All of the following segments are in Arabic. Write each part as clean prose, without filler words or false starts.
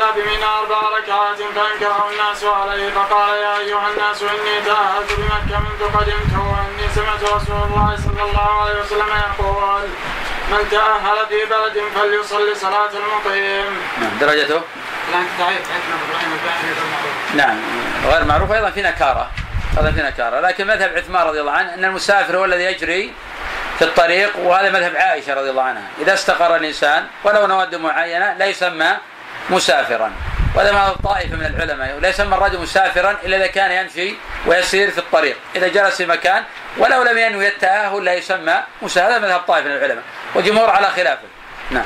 صلى بمنى 4 ركعات فانكره الناس عليه فقال يا أيها الناس إني تأهلت بمكة منذ قدمت وإني سمعت رسول الله صلى الله عليه وسلم يقول من تأهل في بلد فليصلي صلاة المقيم. درجته؟ نعم غير معروف. أيضا في نكارة لكن مذهب عثمان رضي الله عنه أن المسافر هو الذي يجري في الطريق، وهذا مذهب عائشة رضي الله عنها. إذا استقر الإنسان ولو نود معينة لا يسمى مسافرا. وهذا مذهب طائفة من العلماء، لا يسمى الرجل مسافرا إلا إذا كان يمشي ويسير في الطريق. إذا جلس في مكان ولو لم ينوي التأهل لا يسمى مسافر. هذا مذهب طائفة من العلماء والجمهور على خلافه. نعم.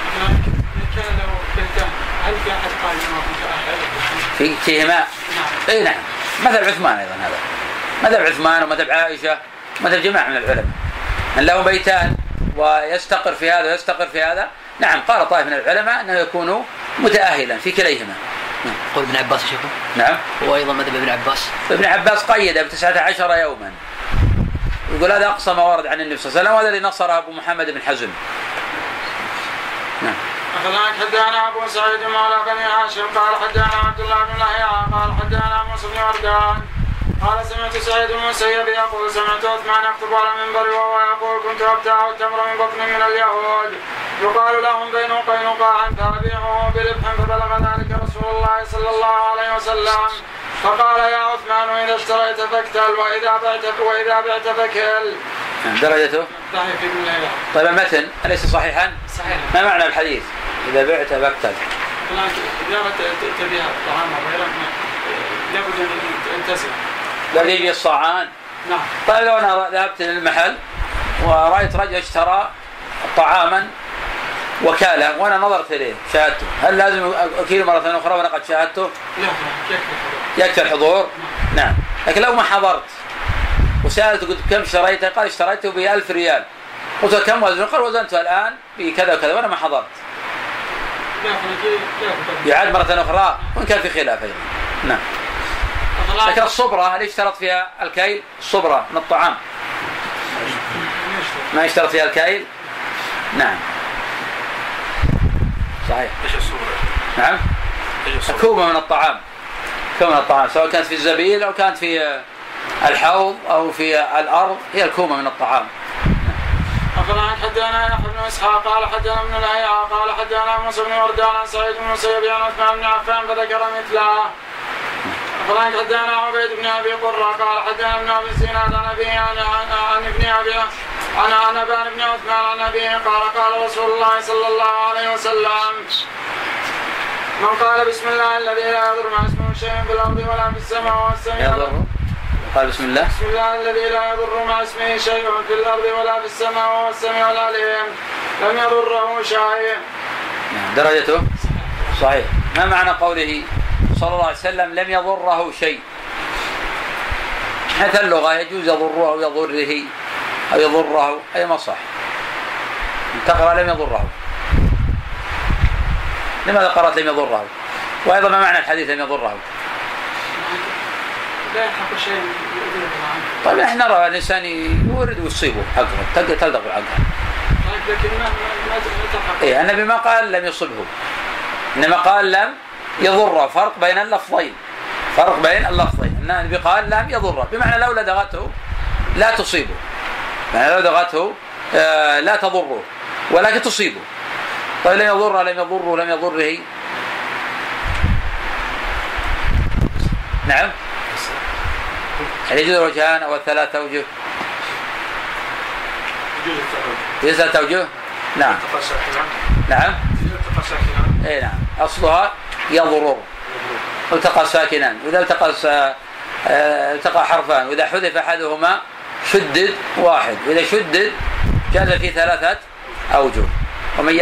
فيهما اي نعم مذهب عثمان ايضا، هذا مذهب عثمان ومذهب عائشه ومذهب جماعه من العلماء من له بيتان ويستقر في هذا ويستقر في هذا. نعم قال طائفه من العلماء انه يكون متاهلا في كليهما. قول ابن عباس يا شيخ. نعم. وايضا مذهب ابن عباس قيد ب19 يوما، يقول هذا اقصى ما ورد عن النبي صلى الله عليه وسلم، وهذا اللي نصر ابو محمد بن حزم. نعم. أخذناك حدانا أبو سعيد مولى بني هاشم قال حدانا عبد الله بن لهيعة قال حدانا موسى بن وردان قال سمعت سعيد بن المسيب يقول سمعت عثمان يخطب على المنبر وهو يقول كنت أبتاع التمر من بطن من اليهود يقال لهم بين قينقاع فأبيعه بربح فبلغ ذلك رسول الله صلى الله عليه وسلم فقال يا عثمان إذا اشتريت فاكتل وإذا بعت فكل. درجته؟ طيب المتن أليس صحيحا؟ صحيح. ما معنى الحديث؟ إذا بعت فاكتل. إذا تبيع طعاما غيره لابد أن تنتزع. الذي يجي الصاعان. نعم. طيب لو أنا ذهبت للمحل ورأيت رجل اشترى طعاما وكالة وأنا نظرت إليه شاهدته، هل لازم أكيل مرة أخرى وأنا قد شاهدته؟ لا يكفي الحضور. نعم. لكن لو ما حضرت وسألته قلت كم اشتريته؟ قال اشتريته ب1000 ريال. قلت كم وزنه؟ قال وزنته الآن بكذا وكذا وأنا ما حضرت. يعاد مرة أخرى وإن كان في خلاف أيضا. نعم. لكن الصبرة اللي اشترط فيها الكيل، الصبرة من الطعام ما اشترط فيها الكيل. نعم صحيح. ايش الصبرة؟ نعم كومة من الطعام، كومة من الطعام سواء كانت في الزبيل أو كانت في الحوض أو في الأرض، هي الكومة من الطعام. أخبرنا حدانا يحيى بن إسحاق قال حدانا ابن لهيعة قال حدانا موسى بن وردان عن سعيد بن المسيب عن عثمان بن عفان فذكر مثله. أخبرنا حدانا عبيد بن أبي قرة قال حدانا ابن أبي زيناد عن أبيه عن ابن أبي عن أبان بن عثمان عن أبيه قال رسول الله صلى الله عليه وسلم من قال بسم الله الذي لا يضر مع اسمه شيء في الأرض ولا في السماء والسماء. قال بسم الله الذي لا يضر مع اسمه شيء في الأرض ولا في السماء وهو السميع العليم لم يضره شيء. درجته صحيح. ما معنى قوله صلى الله عليه وسلم لم يضره شيء؟ حتى اللغة يجوز يضره أو يضره أو يضره، أي ما صح. تقرأ لم يضره، لماذا قرأت لم يضره؟ وأيضا ما معنى الحديث لم يضره؟ لا يلحق شيء. طيب احنا نرى الإنسان يورد ويصيبه حقه تلدغ حقه. لكن ما تلحق. إيه النبي ما قال لم يصبه، إنما قال لم يضره. فرق بين اللفظين. النبي قال لم يضره بمعنى لو لدغته لا تصيبه، يعني لو لدغته لا تضره ولكن تصيبه. طيب لم يضره لم يضره لم يضره. نعم. هل يجوز الوجهان أو الثلاثة أوجه؟ يجوز ثلاثة أوجه؟ نعم. نعم. إيه نعم. أصلها يضرر. التقى ساكنان، وإذا التقى حرفان، وإذا حذف أحدهما شدد واحد، وإذا شدد جاز في 3 أوجه. ومن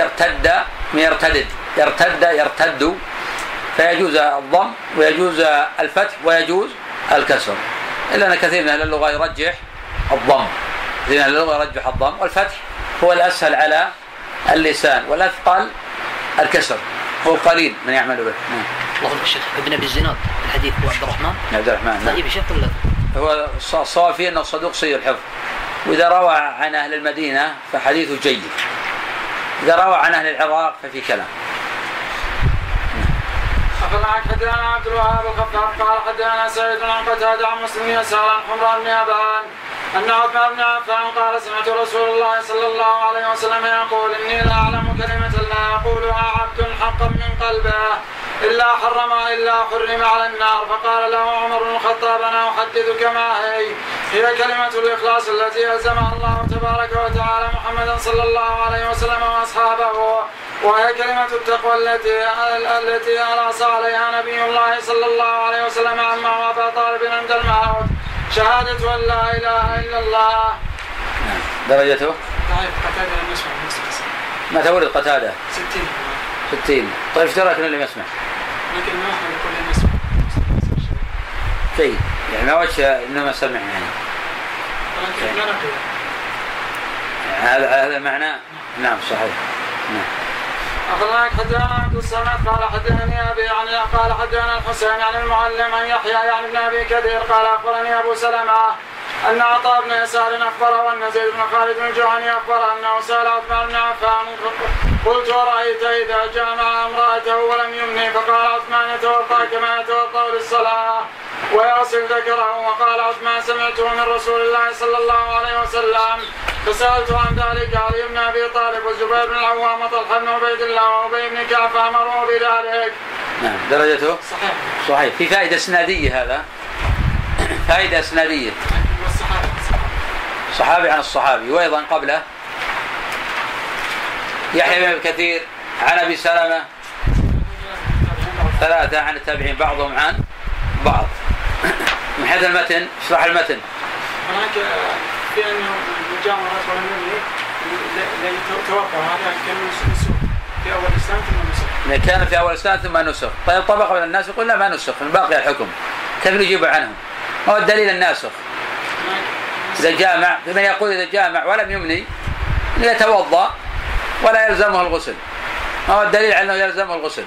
يرتد فيجوز الضم ويجوز الفتح ويجوز الكسر، إلا أن كثير من أهل اللغة يرجح الضم، والفتح هو الأسهل على اللسان والأثقل الكسر، هو قليل من يعمل به. اللهم الشيخ ابن أبي الزناد الحديث هو عبد الرحمن. طيب الشيخ ولا هو الصواب أنه صدوق سيء الحفظ، وإذا روى عن أهل المدينة فحديثه جيد، إذا روى عن أهل العراق ففي كلام. أخبرنا حدثنا عبد الوهاب الخفاف قال حدثنا سعيد عن قتادة عن مسلم يسار عن حمران بن أبان أن عثمان بن عفان قال سمعت رسول الله صلى الله عليه وسلم يقول إني لا أعلم كلمة لا يقولها عبد حقا من قلبه إلا حرم على النار. فقال له عمر بن الخطاب أنا أحدثك ما هي كلمة الإخلاص التي ألزمها الله تبارك وتعالى محمدا صلى الله عليه وسلم وأصحابه، وهي كلمة التقوى التي أنص عليها نبي الله صلى الله عليه وسلم عما أبا طالب عند الموت، شهادة أن لا إله إلا الله. درجته؟ قتادة لم يسمع ما تولد قتادة؟ 60. طيب ايش دراك انه لم يسمع؟ لكن ما احنا نقول لم يسمع شيء يعني ما وجه انه ما سمع يعني هذا معناه. نعم صحيح. نعم. أخبرنا حدثنا عبد الصمد قال حدثني أبي يعني قال حدثنا الحسين عن المعلم عن يحيى يعني ابن أبي كثير قال أخبرني أبو سلمة أن عطاء بن يسار أخبره وأن زيد بن خالد بن الجهني أخبره أنه سأل عثمان بن عفان قلت ورأيت إذا جامع امرأته ولم يمني؟ فقال عثمان يتوضأ كما يتوضأ للصلاة ويغسل ذكره. وقال عثمان سمعته من رسول الله صلى الله عليه وسلم فسألت عن ذلك علي بن أبي طالب والزبير بن العوام وطلحة بن عبيد الله وأبي بن كعب فأمروا بذلك. نعم درجته صحيح. في فائدة إسنادية هذا فائدة إسنادية صحابي عن الصحابي. وأيضا قبله يحيى بن كثير عن أبي سلمة 3 عن التابعين بعضهم عن بعض. من حيث المتن اشرح المتن. هناك في أنه جامع رسول الله توقع هذا كان نسخ في أول الإسلام ثم نسخ. كان في أول الإسلام ثم نسخ. طيب طبقة من الناس يقول لا ما نسخ باقي الحكم. كيف نجيب عنهم؟ ما هو الدليل الناسخ؟ إذا جامع من يقول إذا جامع ولم يمني يتوضأ ولا يلزمه الغسل. ما هو الدليل على أنه يلزمه الغسل؟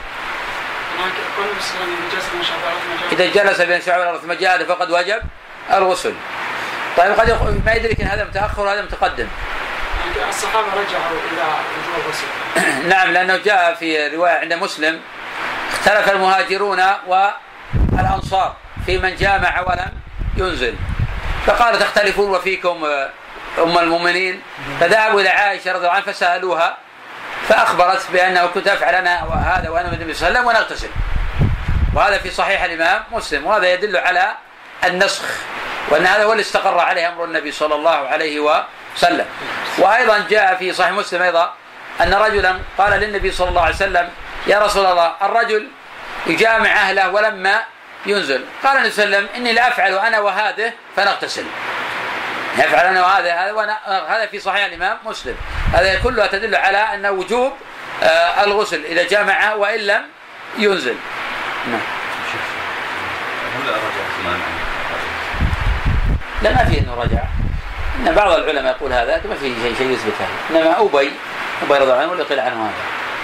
إذا جلس بين شعب الأرض ثم جاء فقد وجب الغسل. طيب قد ما يدرك أن هذا متأخر وهذا متقدم. الصحابة رجعوا إلى وجوب الغسل. نعم لأنه جاء في رواية عند مسلم اختلف المهاجرون والأنصار في من جامع ولم ينزل، فقال تختلفون وفيكم أم المؤمنين، فذهبوا إلى عائشة رضي الله عنها فسألوها فأخبرت بأنه كنت أفعل أنا وهذا وأنا النبي صلى الله عليه وسلم ونغتسل. وهذا في صحيح الإمام مسلم، وهذا يدل على النسخ وأن هذا هو اللي استقر عليه أمر النبي صلى الله عليه وسلم. وأيضا جاء في صحيح مسلم أيضا أن رجلا قال للنبي صلى الله عليه وسلم يا رسول الله الرجل يجامع أهله ولما ينزل، قال النبي صلى الله عليه وسلم إني لأفعل أنا وهذه فنغتسل. يفعل أنا وهذا هذا في صحيح الإمام مسلم. هذا كله تدل على أن وجوب الغسل إذا جامع وإن لم ينزل. نعم. لا ما في إنه رجع، إن بعض العلماء يقول هذا ما في شيء يثبت هذا، إنما أبي رضي الله عنه ولا يقل عنه هذا.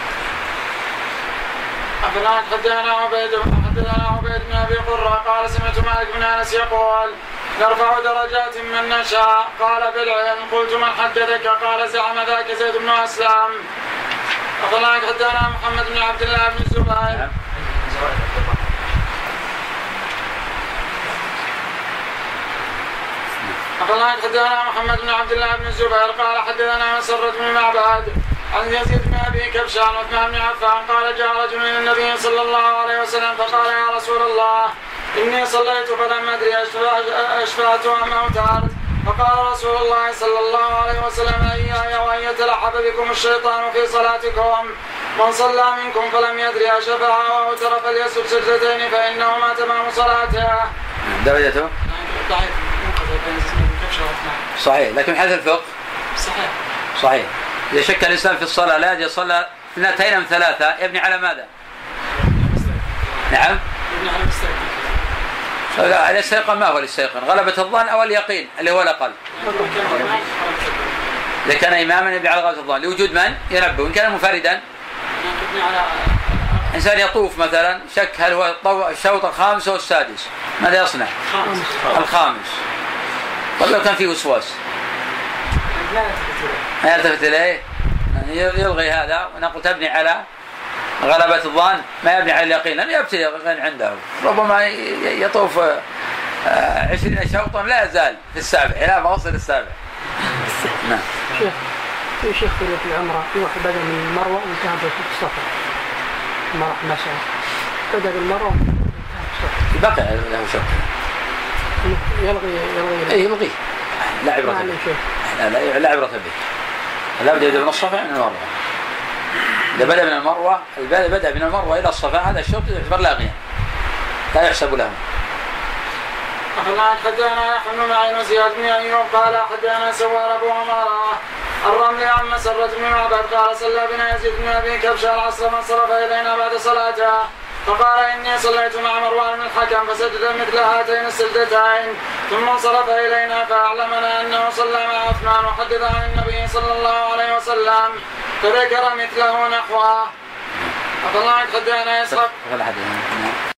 حدثنا عبيد بن أبي قرة قال سمعت مالك بن أنس يقول نرفع درجات من نشاء. قال بالعلم. قلت من حدثك؟ قال زعم ذاك زيد بن أسلم. حدثنا محمد بن عبد الله بن الزبير حدثنا محمد بن عبد الله بن الزبير قال حدثنا مسرة بن معبد عن يزيد بن أبي كبشان عثمان بن عفان قال جاء رجل من النبي صلى الله عليه وسلم فقال يا رسول الله إني صليت فلم أدري أشفعت أم أوترت. فقال رسول الله صلى الله عليه وسلم إياي وأن يتلعب بكم الشيطان في صلاتكم. من صلى منكم فلم يدري أشفع أو أوتر فليسجد سجدتين فإنهما تمام صلاته. درجته صحيح، لكن حيث الفقه صحيح. إذا شك الإنسان في الصلاة لا يجي صلى 2 من 3 يبني على ماذا؟ نعم يبني على الاستيقان. لا الاستيقان ما هو الاستيقان؟ غلبة الظن أو اليقين اللي هو الأقل. إذا كان إماما يبني على غلبة الظن لوجود من ينبه. وإن كان منفردا إنسان يطوف مثلا شك هل هو الشوط الخامس أو السادس ماذا يصنع؟ الخامس. طب لو كان فيه وسواس لا يلتفت إليه يلغي هذا ونقول تبني على غلبة الظن ما يبني على اليقين، لن يبتلي اليقين عنده، ربما يطوف 20 شوطا لا يزال في السابع إلى ما وصل السابع. نعم. في شيخ في العمرة في واحد بدأ من المروة وانتهى بالصفا، ما راح مشى، بدأ بالمروة وانتهى بالصفا. بقي له شوط. يلغي. لا عبرة به. لا عبرة به. لا بد من الصفا من المروة. إذا بدأ من المروة، بدأ من المروة إلى الصفا، هذا الشوط يعتبر لاغيا، لا يحسب له. حدثنا يحيى بن معين وزياد بن أيوب قال حدثنا سوار أبو عمارة الرملي عن مسرة بن معبد قال صلى بنا يزيد بن أبي كبش العصر فانصرف إلينا بعد صلاته فقال إني صليت مع مروان بن الحكم فسجد مثل هاتين السجدتين ثم انصرف إلينا فأعلمنا أنه صلى مع عثمان وحدث عن النبي صلى الله عليه وسلم فذكر مثله نحوه. الله حدثنا يسحق